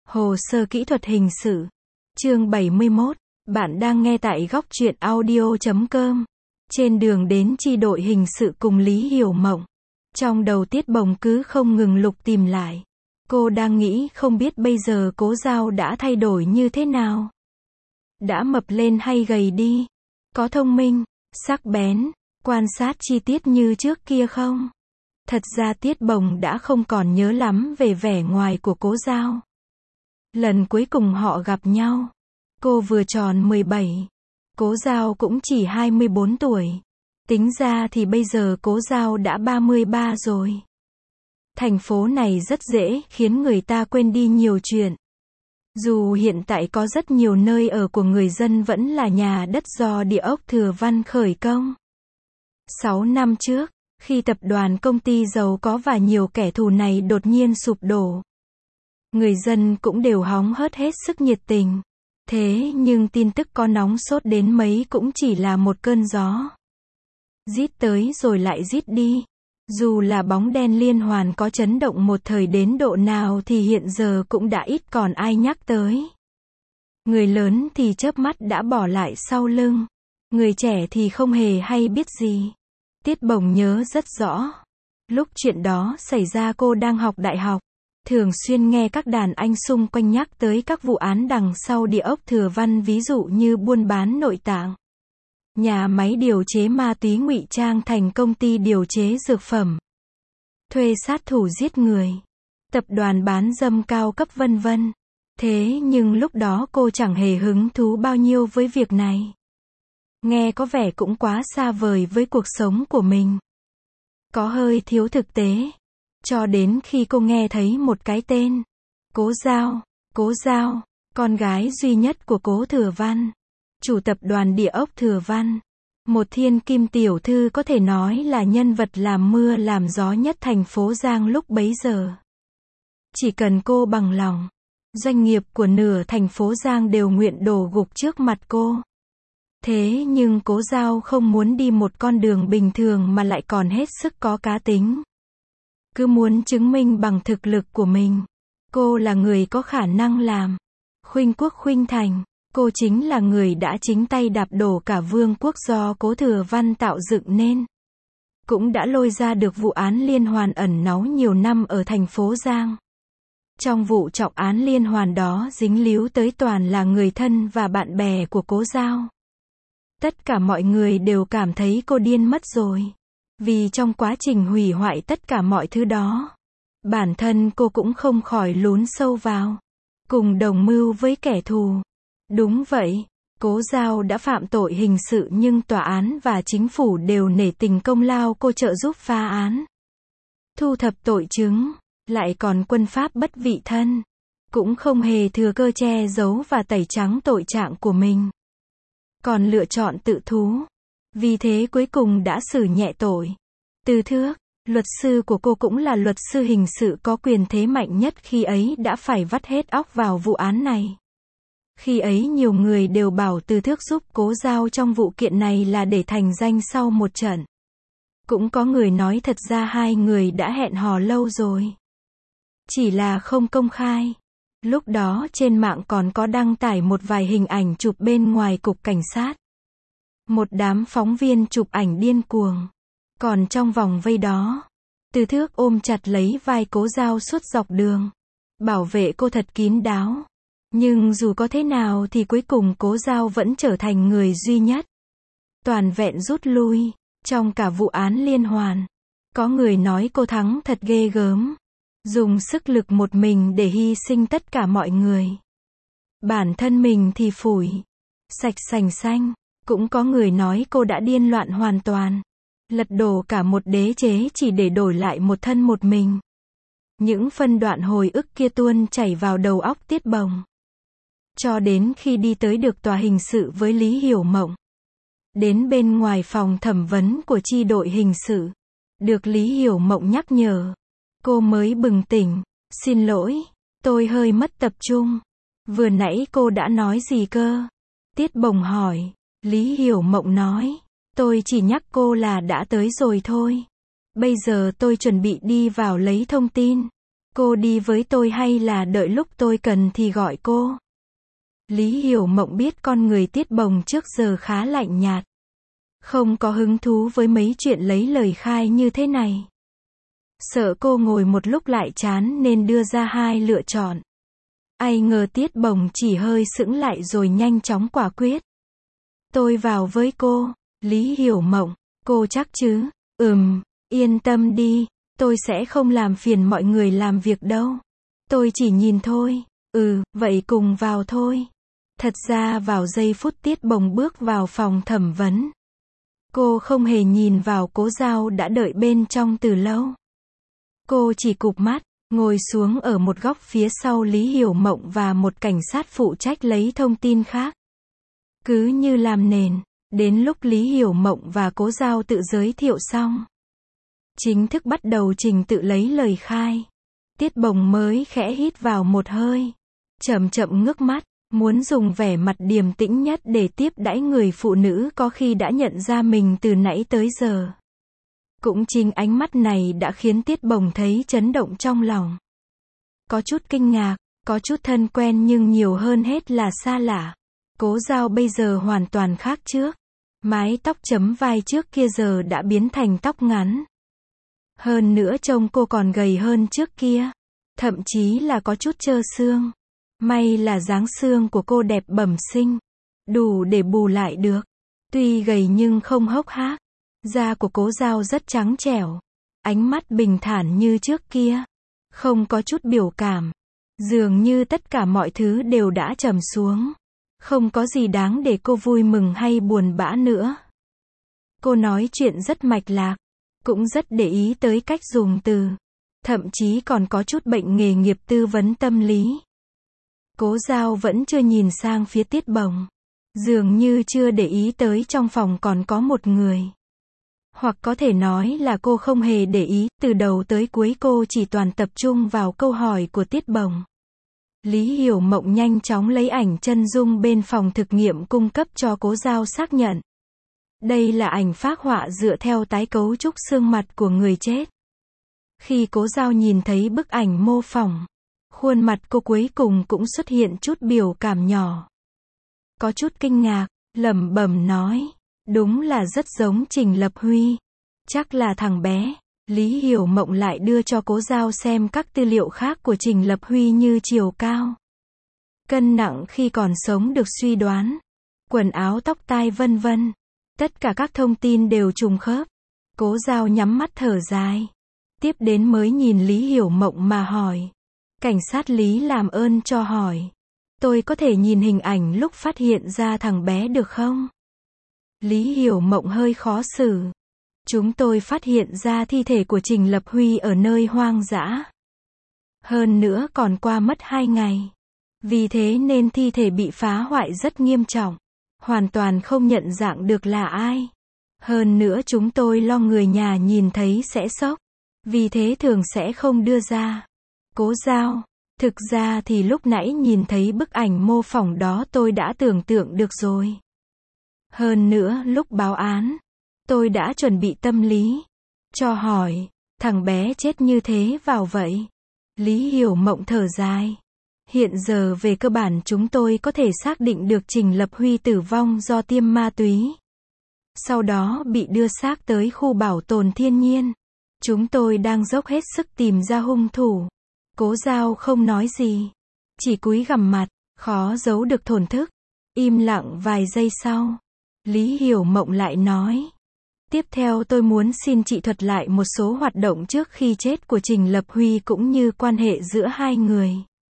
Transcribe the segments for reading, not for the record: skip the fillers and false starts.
Hồ sơ kỹ thuật hình sự. Chương 71. Bạn đang nghe tại góc truyện audio.com. Trên đường đến chi đội hình sự cùng Lý Hiểu Mộng. Trong đầu Tiết Bồng cứ không ngừng lục tìm lại. Cô đang nghĩ không biết bây giờ Cố Giao đã thay đổi như thế nào. Đã mập lên hay gầy đi? Có thông minh, sắc bén, quan sát chi tiết như trước kia không? Thật ra Tiết Bồng đã không còn nhớ lắm về vẻ ngoài của Cố Giao. Lần cuối cùng họ gặp nhau, cô vừa tròn 17, Cố Giao cũng chỉ 24 tuổi. Tính ra thì bây giờ Cố Giao đã 33 rồi. Thành phố này rất dễ khiến người ta quên đi nhiều chuyện. Dù hiện tại có rất nhiều nơi ở của người dân vẫn là nhà đất do Địa ốc Thừa Văn khởi công. 6 năm trước, khi tập đoàn công ty giàu có và nhiều kẻ thù này đột nhiên sụp đổ, người dân cũng đều hóng hớt hết sức nhiệt tình. Thế nhưng tin tức có nóng sốt đến mấy cũng chỉ là một cơn gió. Rít tới rồi lại rít đi. Dù là bóng đen liên hoàn có chấn động một thời đến độ nào thì hiện giờ cũng đã ít còn ai nhắc tới. Người lớn thì chớp mắt đã bỏ lại sau lưng. Người trẻ thì không hề hay biết gì. Tiết Bồng nhớ rất rõ. Lúc chuyện đó xảy ra cô đang học đại học. Thường xuyên nghe các đàn anh xung quanh nhắc tới các vụ án đằng sau Địa ốc Thừa Văn, ví dụ như buôn bán nội tạng, nhà máy điều chế ma túy ngụy trang thành công ty điều chế dược phẩm, thuê sát thủ giết người, tập đoàn bán dâm cao cấp vân vân. Thế nhưng lúc đó cô chẳng hề hứng thú bao nhiêu với việc này. Nghe có vẻ cũng quá xa vời với cuộc sống của mình. Có hơi thiếu thực tế. Cho đến khi cô nghe thấy một cái tên. Cố Giao. Cố Giao, con gái duy nhất của Cố Thừa Văn, chủ tập đoàn Địa ốc Thừa Văn. Một thiên kim tiểu thư, có thể nói là nhân vật làm mưa làm gió nhất thành phố Giang lúc bấy giờ. Chỉ cần cô bằng lòng, doanh nghiệp của nửa thành phố Giang đều nguyện đổ gục trước mặt cô. Thế nhưng Cố Giao không muốn đi một con đường bình thường mà lại còn hết sức có cá tính. Cứ muốn chứng minh bằng thực lực của mình. Cô là người có khả năng làm. Khuynh quốc khuynh thành. Cô chính là người đã chính tay đạp đổ cả vương quốc do Cố Thừa Văn tạo dựng nên. Cũng đã lôi ra được vụ án liên hoàn ẩn náu nhiều năm ở thành phố Giang. Trong vụ trọng án liên hoàn đó dính líu tới toàn là người thân và bạn bè của Cố Giao. Tất cả mọi người đều cảm thấy cô điên mất rồi. Vì trong quá trình hủy hoại tất cả mọi thứ đó, bản thân cô cũng không khỏi lún sâu vào, cùng đồng mưu với kẻ thù. Đúng vậy, Cố Giao đã phạm tội hình sự nhưng tòa án và chính phủ đều nể tình công lao cô trợ giúp phá án, thu thập tội chứng, lại còn quân pháp bất vị thân, cũng không hề thừa cơ che giấu và tẩy trắng tội trạng của mình, còn lựa chọn tự thú. Vì thế cuối cùng đã xử nhẹ tội. Từ Thước, luật sư của cô cũng là luật sư hình sự có quyền thế mạnh nhất khi ấy, đã phải vắt hết óc vào vụ án này. Khi ấy nhiều người đều bảo Từ Thước giúp Cố Giao trong vụ kiện này là để thành danh sau một trận. Cũng có người nói thật ra hai người đã hẹn hò lâu rồi, chỉ là không công khai. Lúc đó trên mạng còn có đăng tải một vài hình ảnh chụp bên ngoài cục cảnh sát. Một đám phóng viên chụp ảnh điên cuồng. Còn trong vòng vây đó, Từ Thước ôm chặt lấy vai Cố Giao suốt dọc đường, bảo vệ cô thật kín đáo. Nhưng dù có thế nào thì cuối cùng Cố Giao vẫn trở thành người duy nhất toàn vẹn rút lui trong cả vụ án liên hoàn. Có người nói cô thắng thật ghê gớm, dùng sức lực một mình để hy sinh tất cả mọi người. Bản thân mình thì phủi sạch sành xanh. Cũng có người nói cô đã điên loạn hoàn toàn, lật đổ cả một đế chế chỉ để đổi lại một thân một mình. Những phân đoạn hồi ức kia tuôn chảy vào đầu óc Tiết Bồng. Cho đến khi đi tới được tòa hình sự với Lý Hiểu Mộng. Đến bên ngoài phòng thẩm vấn của chi đội hình sự, được Lý Hiểu Mộng nhắc nhở, cô mới bừng tỉnh. Xin lỗi, tôi hơi mất tập trung. Vừa nãy cô đã nói gì cơ? Tiết Bồng hỏi. Lý Hiểu Mộng nói, tôi chỉ nhắc cô là đã tới rồi thôi. Bây giờ tôi chuẩn bị đi vào lấy thông tin. Cô đi với tôi hay là đợi lúc tôi cần thì gọi cô? Lý Hiểu Mộng biết con người Tiết Bồng trước giờ khá lạnh nhạt. Không có hứng thú với mấy chuyện lấy lời khai như thế này. Sợ cô ngồi một lúc lại chán nên đưa ra hai lựa chọn. Ai ngờ Tiết Bồng chỉ hơi sững lại rồi nhanh chóng quả quyết. Tôi vào với cô. Lý Hiểu Mộng, cô chắc chứ? Yên tâm đi, tôi sẽ không làm phiền mọi người làm việc đâu. Tôi chỉ nhìn thôi. Vậy cùng vào thôi. Thật ra vào giây phút Tiết Bồng bước vào phòng thẩm vấn, cô không hề nhìn vào Cố Dao đã đợi bên trong từ lâu. Cô chỉ cụp mắt, ngồi xuống ở một góc phía sau Lý Hiểu Mộng và một cảnh sát phụ trách lấy thông tin khác. Cứ như làm nền, đến lúc Lý Hiểu Mộng và Cố Dao tự giới thiệu xong, chính thức bắt đầu trình tự lấy lời khai. Tiết Bồng mới khẽ hít vào một hơi, chậm chậm ngước mắt, muốn dùng vẻ mặt điềm tĩnh nhất để tiếp đãi người phụ nữ có khi đã nhận ra mình từ nãy tới giờ. Cũng chính ánh mắt này đã khiến Tiết Bồng thấy chấn động trong lòng. Có chút kinh ngạc, có chút thân quen nhưng nhiều hơn hết là xa lạ. Cố Dao bây giờ hoàn toàn khác trước. Mái tóc chấm vai trước kia giờ đã biến thành tóc ngắn. Hơn nữa trông cô còn gầy hơn trước kia. Thậm chí là có chút trơ xương. May là dáng xương của cô đẹp bẩm sinh. Đủ để bù lại được. Tuy gầy nhưng không hốc hác. Da của Cố Dao rất trắng trẻo. Ánh mắt bình thản như trước kia. Không có chút biểu cảm. Dường như tất cả mọi thứ đều đã trầm xuống. Không có gì đáng để cô vui mừng hay buồn bã nữa. Cô nói chuyện rất mạch lạc. Cũng rất để ý tới cách dùng từ. Thậm chí còn có chút bệnh nghề nghiệp tư vấn tâm lý. Cố Dao vẫn chưa nhìn sang phía Tiết Bồng. Dường như chưa để ý tới trong phòng còn có một người. Hoặc có thể nói là cô không hề để ý, từ đầu tới cuối cô chỉ toàn tập trung vào câu hỏi của Tiết Bồng. Lý Hiểu Mộng nhanh chóng lấy ảnh chân dung bên phòng thực nghiệm cung cấp cho Cố Dao xác nhận. Đây là ảnh phác họa dựa theo tái cấu trúc xương mặt của người chết. Khi Cố Dao nhìn thấy bức ảnh mô phỏng, khuôn mặt cô cuối cùng cũng xuất hiện chút biểu cảm nhỏ. Có chút kinh ngạc, lẩm bẩm nói, đúng là rất giống Trình Lập Huy. Chắc là thằng bé. Lý Hiểu Mộng lại đưa cho Cố Dao xem các tư liệu khác của Trình Lập Huy như chiều cao, cân nặng khi còn sống được suy đoán, quần áo tóc tai vân vân. Tất cả các thông tin đều trùng khớp. Cố Dao nhắm mắt thở dài. Tiếp đến mới nhìn Lý Hiểu Mộng mà hỏi. Cảnh sát Lý làm ơn cho hỏi. Tôi có thể nhìn hình ảnh lúc phát hiện ra thằng bé được không? Lý Hiểu Mộng hơi khó xử. Chúng tôi phát hiện ra thi thể của Trình Lập Huy ở nơi hoang dã. Hơn nữa còn qua mất 2 ngày. Vì thế nên thi thể bị phá hoại rất nghiêm trọng. Hoàn toàn không nhận dạng được là ai. Hơn nữa chúng tôi lo người nhà nhìn thấy sẽ sốc. Vì thế thường sẽ không đưa ra. Cố Dao, thực ra thì lúc nãy nhìn thấy bức ảnh mô phỏng đó tôi đã tưởng tượng được rồi. Hơn nữa lúc báo án, tôi đã chuẩn bị tâm lý. Cho hỏi, thằng bé chết như thế vào vậy? Lý Hiểu Mộng thở dài. Hiện giờ về cơ bản chúng tôi có thể xác định được Trình Lập Huy tử vong do tiêm ma túy. Sau đó bị đưa xác tới khu bảo tồn thiên nhiên. Chúng tôi đang dốc hết sức tìm ra hung thủ. Cố Dao không nói gì. Chỉ cúi gằm mặt, khó giấu được thổn thức. Im lặng vài giây sau. Lý Hiểu Mộng lại nói. Tiếp theo tôi muốn xin chị thuật lại một số hoạt động trước khi chết của Trình Lập Huy cũng như quan hệ giữa hai người.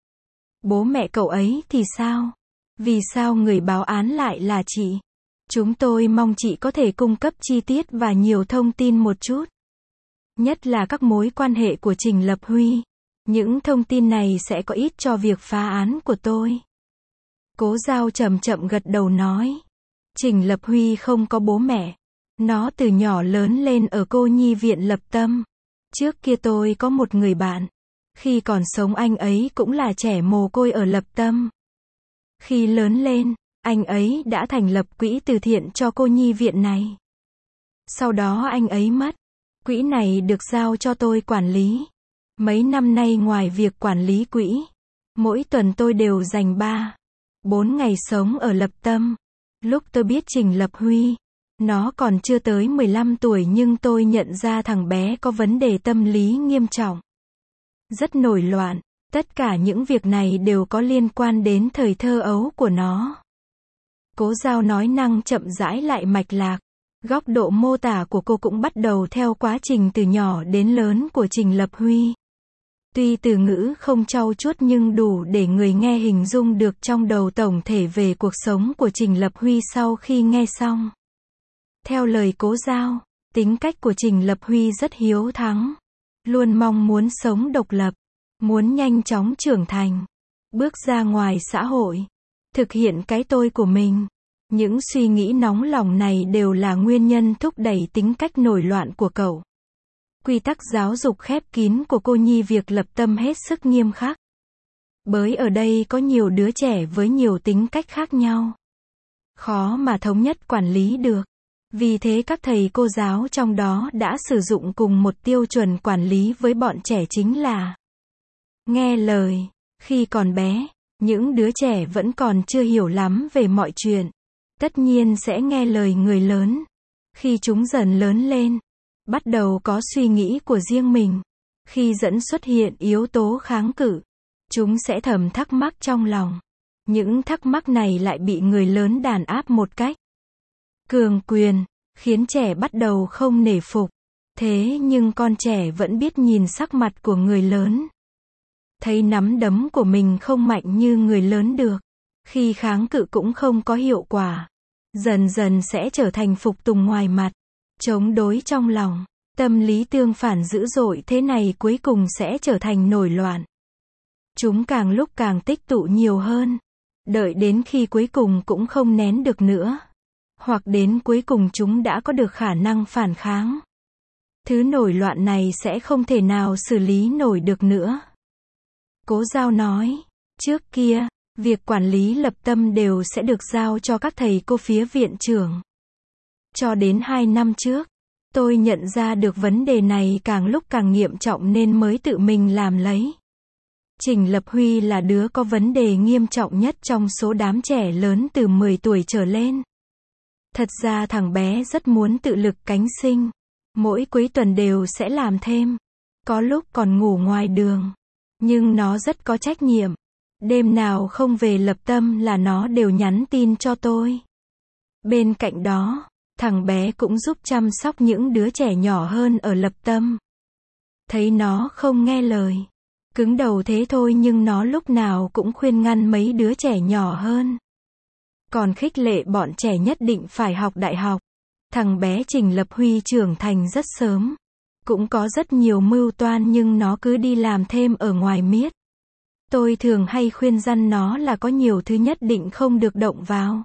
Bố mẹ cậu ấy thì sao? Vì sao người báo án lại là chị? Chúng tôi mong chị có thể cung cấp chi tiết và nhiều thông tin một chút. Nhất là các mối quan hệ của Trình Lập Huy. Những thông tin này sẽ có ích cho việc phá án của tôi. Cố Dao chậm chậm gật đầu nói. Trình Lập Huy không có bố mẹ. Nó từ nhỏ lớn lên ở cô nhi viện Lập Tâm. Trước kia tôi có một người bạn. Khi còn sống anh ấy cũng là trẻ mồ côi ở Lập Tâm. Khi lớn lên, anh ấy đã thành lập quỹ từ thiện cho cô nhi viện này. Sau đó anh ấy mất. Quỹ này được giao cho tôi quản lý. Mấy năm nay ngoài việc quản lý quỹ, mỗi tuần tôi đều dành 4 ngày sống ở Lập Tâm. Lúc tôi biết Trình Lập Huy, nó còn chưa tới 15 tuổi nhưng tôi nhận ra thằng bé có vấn đề tâm lý nghiêm trọng. Rất nổi loạn, tất cả những việc này đều có liên quan đến thời thơ ấu của nó. Cố Giao nói năng chậm rãi lại mạch lạc. Góc độ mô tả của cô cũng bắt đầu theo quá trình từ nhỏ đến lớn của Trình Lập Huy. Tuy từ ngữ không trau chuốt nhưng đủ để người nghe hình dung được trong đầu tổng thể về cuộc sống của Trình Lập Huy sau khi nghe xong. Theo lời Cố Giao, tính cách của Trình Lập Huy rất hiếu thắng, luôn mong muốn sống độc lập, muốn nhanh chóng trưởng thành, bước ra ngoài xã hội, thực hiện cái tôi của mình. Những suy nghĩ nóng lòng này đều là nguyên nhân thúc đẩy tính cách nổi loạn của cậu. Quy tắc giáo dục khép kín của cô nhi việc Lập Tâm hết sức nghiêm khắc. Bởi ở đây có nhiều đứa trẻ với nhiều tính cách khác nhau. Khó mà thống nhất quản lý được. Vì thế các thầy cô giáo trong đó đã sử dụng cùng một tiêu chuẩn quản lý với bọn trẻ chính là nghe lời. Khi còn bé, những đứa trẻ vẫn còn chưa hiểu lắm về mọi chuyện. Tất nhiên sẽ nghe lời người lớn. Khi chúng dần lớn lên, bắt đầu có suy nghĩ của riêng mình. Khi dẫn xuất hiện yếu tố kháng cự, chúng sẽ thầm thắc mắc trong lòng. Những thắc mắc này lại bị người lớn đàn áp một cách cường quyền, khiến trẻ bắt đầu không nể phục. Thế nhưng con trẻ vẫn biết nhìn sắc mặt của người lớn. Thấy nắm đấm của mình không mạnh như người lớn được. Khi kháng cự cũng không có hiệu quả. Dần dần sẽ trở thành phục tùng ngoài mặt, chống đối trong lòng. Tâm lý tương phản dữ dội thế này cuối cùng sẽ trở thành nổi loạn. Chúng càng lúc càng tích tụ nhiều hơn. Đợi đến khi cuối cùng cũng không nén được nữa. Hoặc đến cuối cùng chúng đã có được khả năng phản kháng. Thứ nổi loạn này sẽ không thể nào xử lý nổi được nữa. Cố Giao nói, trước kia, việc quản lý Lập Tâm đều sẽ được giao cho các thầy cô phía viện trưởng. Cho đến 2 năm trước, tôi nhận ra được vấn đề này càng lúc càng nghiêm trọng nên mới tự mình làm lấy. Trình Lập Huy là đứa có vấn đề nghiêm trọng nhất trong số đám trẻ lớn từ 10 tuổi trở lên. Thật ra thằng bé rất muốn tự lực cánh sinh. Mỗi cuối tuần đều sẽ làm thêm. Có lúc còn ngủ ngoài đường. Nhưng nó rất có trách nhiệm. Đêm nào không về Lập Tâm là nó đều nhắn tin cho tôi. Bên cạnh đó, thằng bé cũng giúp chăm sóc những đứa trẻ nhỏ hơn ở Lập Tâm. Thấy nó không nghe lời, cứng đầu thế thôi nhưng nó lúc nào cũng khuyên ngăn mấy đứa trẻ nhỏ hơn. Còn khích lệ bọn trẻ nhất định phải học đại học. Thằng bé Trình Lập Huy trưởng thành rất sớm. Cũng có rất nhiều mưu toan nhưng nó cứ đi làm thêm ở ngoài miết. Tôi thường hay khuyên răn nó là có nhiều thứ nhất định không được động vào.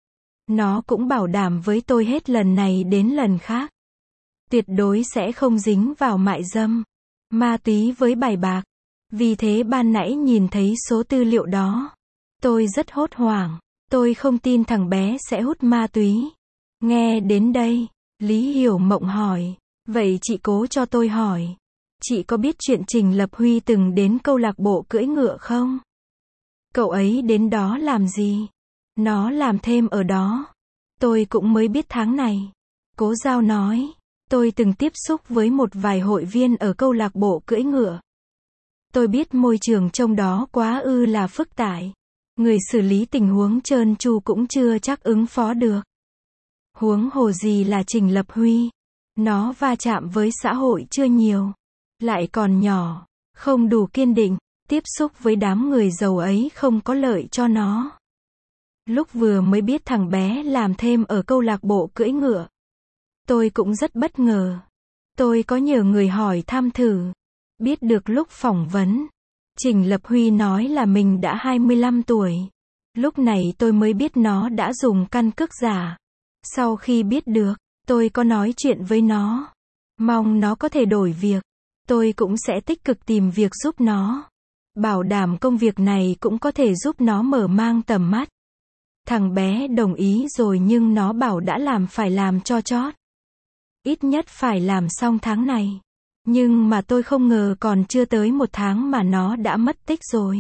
Nó cũng bảo đảm với tôi hết lần này đến lần khác. Tuyệt đối sẽ không dính vào mại dâm, ma túy với bài bạc. Vì thế ban nãy nhìn thấy số tư liệu đó, tôi rất hốt hoảng. Tôi không tin thằng bé sẽ hút ma túy. Nghe đến đây, Lý Hiểu Mộng hỏi, vậy chị Cố cho tôi hỏi. Chị có biết chuyện Trình Lập Huy từng đến câu lạc bộ cưỡi ngựa không? Cậu ấy đến đó làm gì? Nó làm thêm ở đó. Tôi cũng mới biết tháng này. Cố Giao nói, tôi từng tiếp xúc với một vài hội viên ở câu lạc bộ cưỡi ngựa. Tôi biết môi trường trong đó quá là phức tạp. Người xử lý tình huống trơn tru cũng chưa chắc ứng phó được. Huống hồ gì là Trình Lập Huy. Nó va chạm với xã hội chưa nhiều. Lại còn nhỏ, không đủ kiên định, tiếp xúc với đám người giàu ấy không có lợi cho nó. Lúc vừa mới biết thằng bé làm thêm ở câu lạc bộ cưỡi ngựa, tôi cũng rất bất ngờ. Tôi có nhờ người hỏi thăm thử. Biết được lúc phỏng vấn, Trình Lập Huy nói là mình đã 25 tuổi. Lúc này tôi mới biết nó đã dùng căn cước giả. Sau khi biết được, tôi có nói chuyện với nó. Mong nó có thể đổi việc. Tôi cũng sẽ tích cực tìm việc giúp nó. Bảo đảm công việc này cũng có thể giúp nó mở mang tầm mắt. Thằng bé đồng ý rồi nhưng nó bảo đã làm phải làm cho chót. Ít nhất phải làm xong tháng này. Nhưng mà tôi không ngờ còn chưa tới 1 tháng mà nó đã mất tích rồi.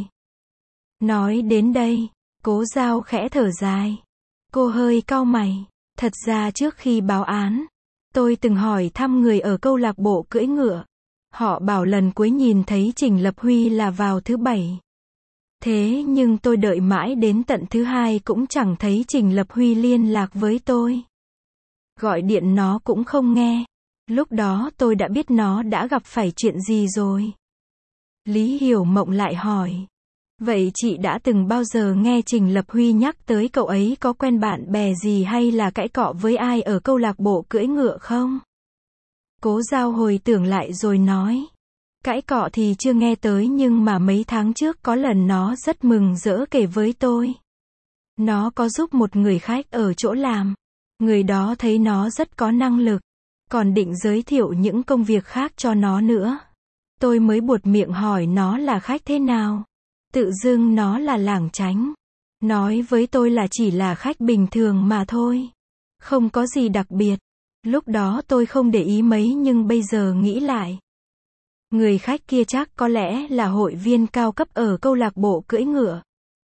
Nói đến đây, Cố Dao khẽ thở dài. Cô hơi cau mày. Thật ra trước khi báo án, tôi từng hỏi thăm người ở câu lạc bộ cưỡi ngựa. Họ bảo lần cuối nhìn thấy Trình Lập Huy là vào thứ Bảy. Thế nhưng tôi đợi mãi đến tận thứ Hai cũng chẳng thấy Trình Lập Huy liên lạc với tôi. Gọi điện nó cũng không nghe. Lúc đó tôi đã biết nó đã gặp phải chuyện gì rồi. Lý Hiểu Mộng lại hỏi. Vậy chị đã từng bao giờ nghe Trình Lập Huy nhắc tới cậu ấy có quen bạn bè gì hay là cãi cọ với ai ở câu lạc bộ cưỡi ngựa không? Cố Dao hồi tưởng lại rồi nói. Cãi cọ thì chưa nghe tới nhưng mà mấy tháng trước có lần nó rất mừng rỡ kể với tôi. Nó có giúp một người khách ở chỗ làm. Người đó thấy nó rất có năng lực. Còn định giới thiệu những công việc khác cho nó nữa. Tôi mới buột miệng hỏi nó là khách thế nào. Tự dưng nó là lảng tránh. Nói với tôi là chỉ là khách bình thường mà thôi. Không có gì đặc biệt. Lúc đó tôi không để ý mấy nhưng bây giờ nghĩ lại. Người khách kia chắc có lẽ là hội viên cao cấp ở câu lạc bộ cưỡi ngựa.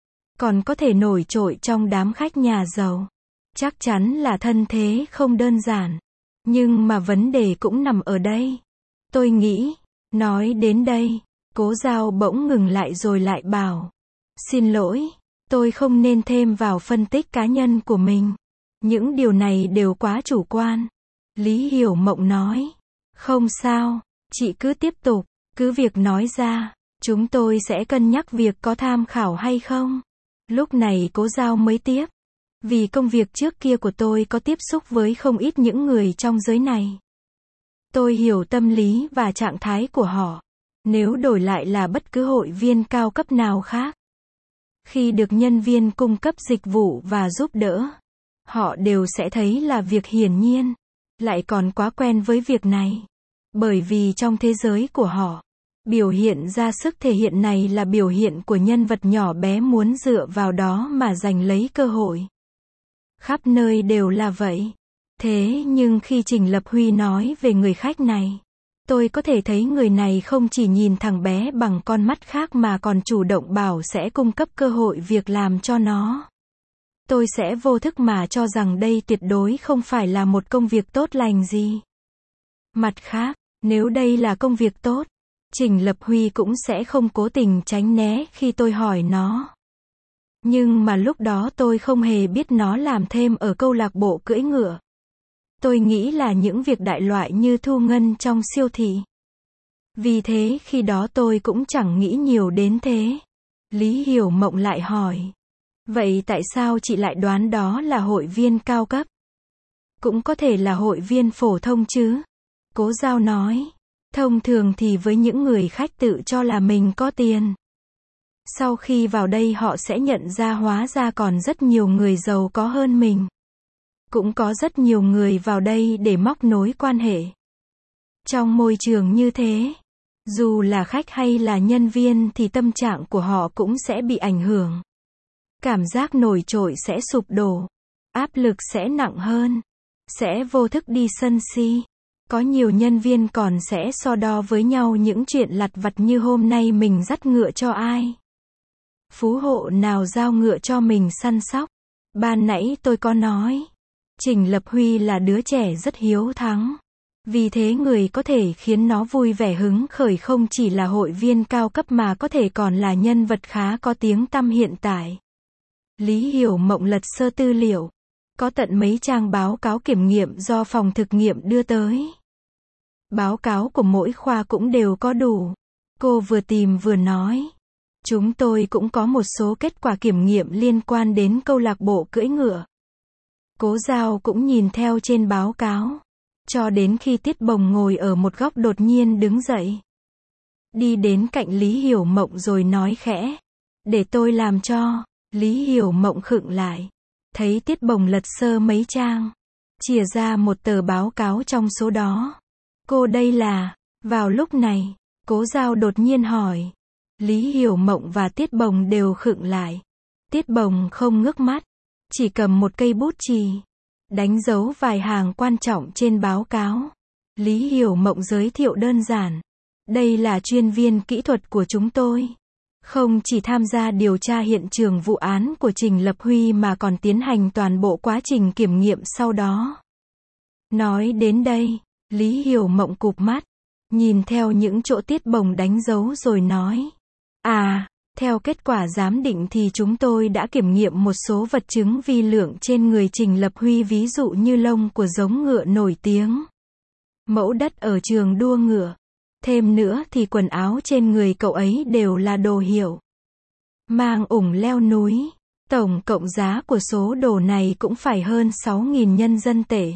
Còn có thể nổi trội trong đám khách nhà giàu. Chắc chắn là thân thế không đơn giản. Nhưng mà vấn đề cũng nằm ở đây. Tôi nghĩ. Nói đến đây, Cố Dao bỗng ngừng lại rồi lại bảo. Xin lỗi, tôi không nên thêm vào phân tích cá nhân của mình. Những điều này đều quá chủ quan. Lý Hiểu Mộng nói. Không sao, chị cứ tiếp tục, cứ việc nói ra. Chúng tôi sẽ cân nhắc việc có tham khảo hay không. Lúc này Cố Dao mới tiếp. Vì công việc trước kia của tôi có tiếp xúc với không ít những người trong giới này. Tôi hiểu tâm lý và trạng thái của họ. Nếu đổi lại là bất cứ hội viên cao cấp nào khác. Khi được nhân viên cung cấp dịch vụ và giúp đỡ, họ đều sẽ thấy là việc hiển nhiên. Lại còn quá quen với việc này. Bởi vì trong thế giới của họ, biểu hiện ra sức thể hiện này là biểu hiện của nhân vật nhỏ bé muốn dựa vào đó mà giành lấy cơ hội. Khắp nơi đều là vậy. Thế nhưng khi Trình Lập Huy nói về người khách này, tôi có thể thấy người này không chỉ nhìn thằng bé bằng con mắt khác mà còn chủ động bảo sẽ cung cấp cơ hội việc làm cho nó. Tôi sẽ vô thức mà cho rằng đây tuyệt đối không phải là một công việc tốt lành gì. Mặt khác, nếu đây là công việc tốt, Trình Lập Huy cũng sẽ không cố tình tránh né khi tôi hỏi nó. Nhưng mà lúc đó tôi không hề biết nó làm thêm ở câu lạc bộ cưỡi ngựa. Tôi nghĩ là những việc đại loại như thu ngân trong siêu thị. Vì thế khi đó tôi cũng chẳng nghĩ nhiều đến thế. Lý Hiểu Mộng lại hỏi. Vậy tại sao chị lại đoán đó là hội viên cao cấp? Cũng có thể là hội viên phổ thông chứ. Cố Dao nói. Thông thường thì với những người khách tự cho là mình có tiền. Sau khi vào đây họ sẽ nhận ra hóa ra còn rất nhiều người giàu có hơn mình. Cũng có rất nhiều người vào đây để móc nối quan hệ. Trong môi trường như thế, dù là khách hay là nhân viên thì tâm trạng của họ cũng sẽ bị ảnh hưởng. Cảm giác nổi trội sẽ sụp đổ. Áp lực sẽ nặng hơn. Sẽ vô thức đi sân si. Có nhiều nhân viên còn sẽ so đo với nhau những chuyện lặt vặt như hôm nay mình dắt ngựa cho ai. Phú hộ nào giao ngựa cho mình săn sóc. Ban nãy tôi có nói. Trình Lập Huy là đứa trẻ rất hiếu thắng. Vì thế người có thể khiến nó vui vẻ hứng khởi không chỉ là hội viên cao cấp mà có thể còn là nhân vật khá có tiếng tăm hiện tại. Lý Hiểu Mộng lật sơ tư liệu. Có tận mấy trang báo cáo kiểm nghiệm do phòng thực nghiệm đưa tới. Báo cáo của mỗi khoa cũng đều có đủ. Cô vừa tìm vừa nói. Chúng tôi cũng có một số kết quả kiểm nghiệm liên quan đến câu lạc bộ cưỡi ngựa. Cố Dao cũng nhìn theo trên báo cáo. Cho đến khi Tiết Bồng ngồi ở một góc đột nhiên đứng dậy. Đi đến cạnh Lý Hiểu Mộng rồi nói khẽ. Để tôi làm cho. Lý Hiểu Mộng khựng lại. Thấy Tiết Bồng lật sơ mấy trang. Chìa ra một tờ báo cáo trong số đó. Cô đây là. Vào lúc này, Cố Dao đột nhiên hỏi. Lý Hiểu Mộng và Tiết Bồng đều khựng lại. Tiết Bồng không ngước mắt. Chỉ cầm một cây bút chì. Đánh dấu vài hàng quan trọng trên báo cáo. Lý Hiểu Mộng giới thiệu đơn giản. Đây là chuyên viên kỹ thuật của chúng tôi. Không chỉ tham gia điều tra hiện trường vụ án của Trình Lập Huy mà còn tiến hành toàn bộ quá trình kiểm nghiệm sau đó. Nói đến đây, Lý Hiểu Mộng cụp mắt, nhìn theo những chỗ Tiết Bồng đánh dấu rồi nói. Theo kết quả giám định thì chúng tôi đã kiểm nghiệm một số vật chứng vi lượng trên người Trình Lập Huy, ví dụ như lông của giống ngựa nổi tiếng, mẫu đất ở trường đua ngựa. Thêm nữa thì quần áo trên người cậu ấy đều là đồ hiệu mang ủng leo núi. Tổng cộng giá của số đồ này cũng phải hơn 6.000 nhân dân tệ.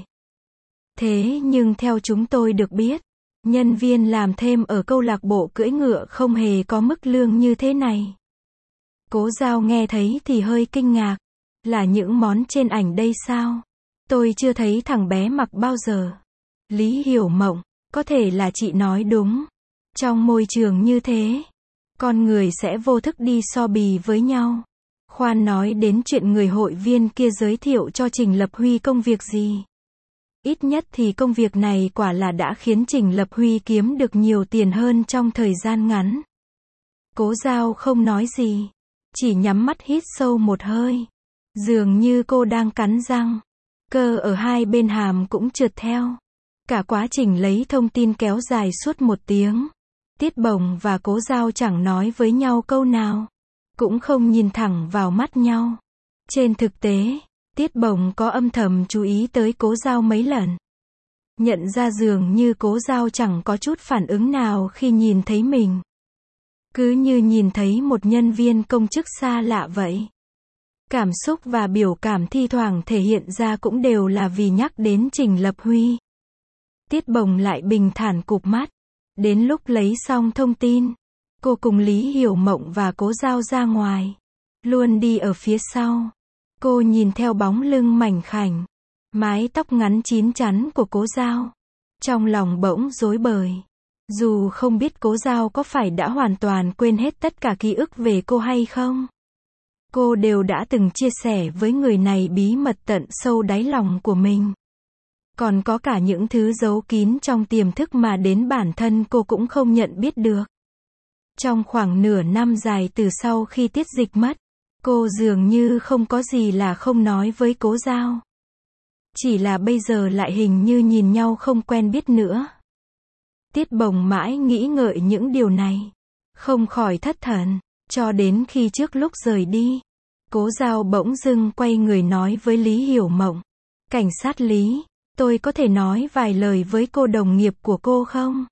Thế nhưng theo chúng tôi được biết, nhân viên làm thêm ở câu lạc bộ cưỡi ngựa không hề có mức lương như thế này. Cố Giao nghe thấy thì hơi kinh ngạc. Là những món trên ảnh đây sao? Tôi chưa thấy thằng bé mặc bao giờ. Lý Hiểu Mộng, có thể là chị nói đúng. Trong môi trường như thế, con người sẽ vô thức đi so bì với nhau. Khoan nói đến chuyện người hội viên kia giới thiệu cho Trình Lập Huy công việc gì. Ít nhất thì công việc này quả là đã khiến Trình Lập Huy kiếm được nhiều tiền hơn trong thời gian ngắn. Cố Giao không nói gì, chỉ nhắm mắt hít sâu một hơi. Dường như cô đang cắn răng. Cơ ở hai bên hàm cũng trượt theo. Cả quá trình lấy thông tin kéo dài suốt 1 tiếng. Tiết Bồng và Cố Giao chẳng nói với nhau câu nào, cũng không nhìn thẳng vào mắt nhau. Trên thực tế, Tiết Bồng có âm thầm chú ý tới Cố Giao mấy lần. Nhận ra dường như Cố Giao chẳng có chút phản ứng nào khi nhìn thấy mình. Cứ như nhìn thấy một nhân viên công chức xa lạ vậy. Cảm xúc và biểu cảm thi thoảng thể hiện ra cũng đều là vì nhắc đến Trình Lập Huy. Tiết Bồng lại bình thản cụp mắt. Đến lúc lấy xong thông tin, cô cùng Lý Hiểu Mộng và Cố Giao ra ngoài. Luôn đi ở phía sau. Cô nhìn theo bóng lưng mảnh khảnh, mái tóc ngắn chín chắn của Cố Giao. Trong lòng bỗng rối bời. Dù không biết Cố Giao có phải đã hoàn toàn quên hết tất cả ký ức về cô hay không. Cô đều đã từng chia sẻ với người này bí mật tận sâu đáy lòng của mình. Còn có cả những thứ giấu kín trong tiềm thức mà đến bản thân cô cũng không nhận biết được. Trong khoảng nửa năm dài từ sau khi Tiết Dịch mất, cô dường như không có gì là không nói với Cố Giao. Chỉ là bây giờ lại hình như nhìn nhau không quen biết nữa. Tiết Bồng mãi nghĩ ngợi những điều này, không khỏi thất thần, cho đến khi trước lúc rời đi, Cố Giao bỗng dưng quay người nói với Lý Hiểu Mộng. Cảnh sát Lý, tôi có thể nói vài lời với cô đồng nghiệp của cô không?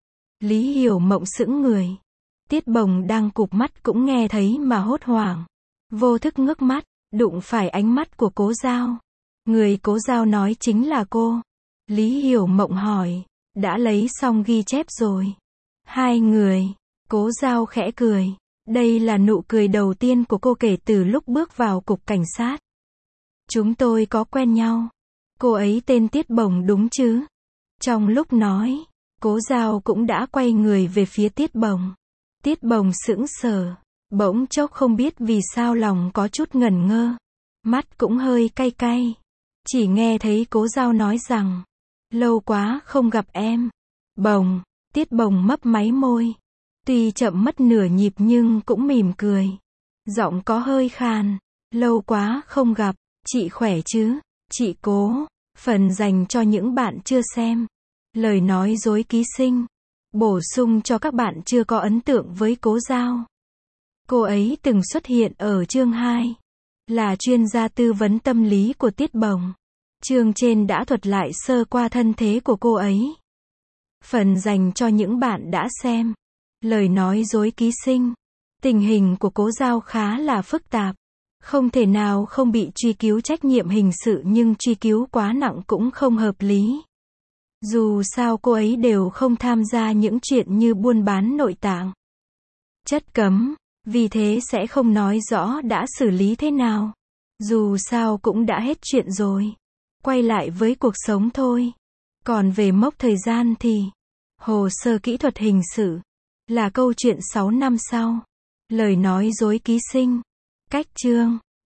Lý Hiểu Mộng sững người. Tiết Bồng đang cụp mắt cũng nghe thấy mà hốt hoảng. Vô thức ngước mắt, đụng phải ánh mắt của Cố Giao. Người Cố Giao nói chính là cô. Lý Hiểu Mộng hỏi, đã lấy xong ghi chép rồi? Hai người. Cố Giao khẽ cười. Đây là nụ cười đầu tiên của cô kể từ lúc bước vào cục cảnh sát. Chúng tôi có quen nhau. Cô ấy tên Tiết Bồng đúng chứ? Trong lúc nói, Cố Giao cũng đã quay người về phía Tiết Bồng. Tiết Bồng sững sờ, bỗng chốc không biết vì sao lòng có chút ngẩn ngơ. Mắt cũng hơi cay cay. Chỉ nghe thấy Cố Giao nói rằng, lâu quá không gặp em. Bồng, Tiết Bồng mấp máy môi. Tuy chậm mất nửa nhịp nhưng cũng mỉm cười. Giọng có hơi khàn. Lâu quá không gặp, chị khỏe chứ? Chị Cố. Phần dành cho những bạn chưa xem. Lời nói dối ký sinh. Bổ sung cho các bạn chưa có ấn tượng với Cố Giao. Cô ấy từng xuất hiện ở chương 2. Là chuyên gia tư vấn tâm lý của Tiết Bồng. Chương trên đã thuật lại sơ qua thân thế của cô ấy. Phần dành cho những bạn đã xem. Lời nói dối ký sinh. Tình hình của Cố Giao khá là phức tạp. Không thể nào không bị truy cứu trách nhiệm hình sự nhưng truy cứu quá nặng cũng không hợp lý. Dù sao cô ấy đều không tham gia những chuyện như buôn bán nội tạng, chất cấm, vì thế sẽ không nói rõ đã xử lý thế nào. Dù sao cũng đã hết chuyện rồi. Quay lại với cuộc sống thôi. Còn về mốc thời gian thì, hồ sơ kỹ thuật hình sự, là câu chuyện 6 năm sau. Lời nói dối ký sinh. Cách chương.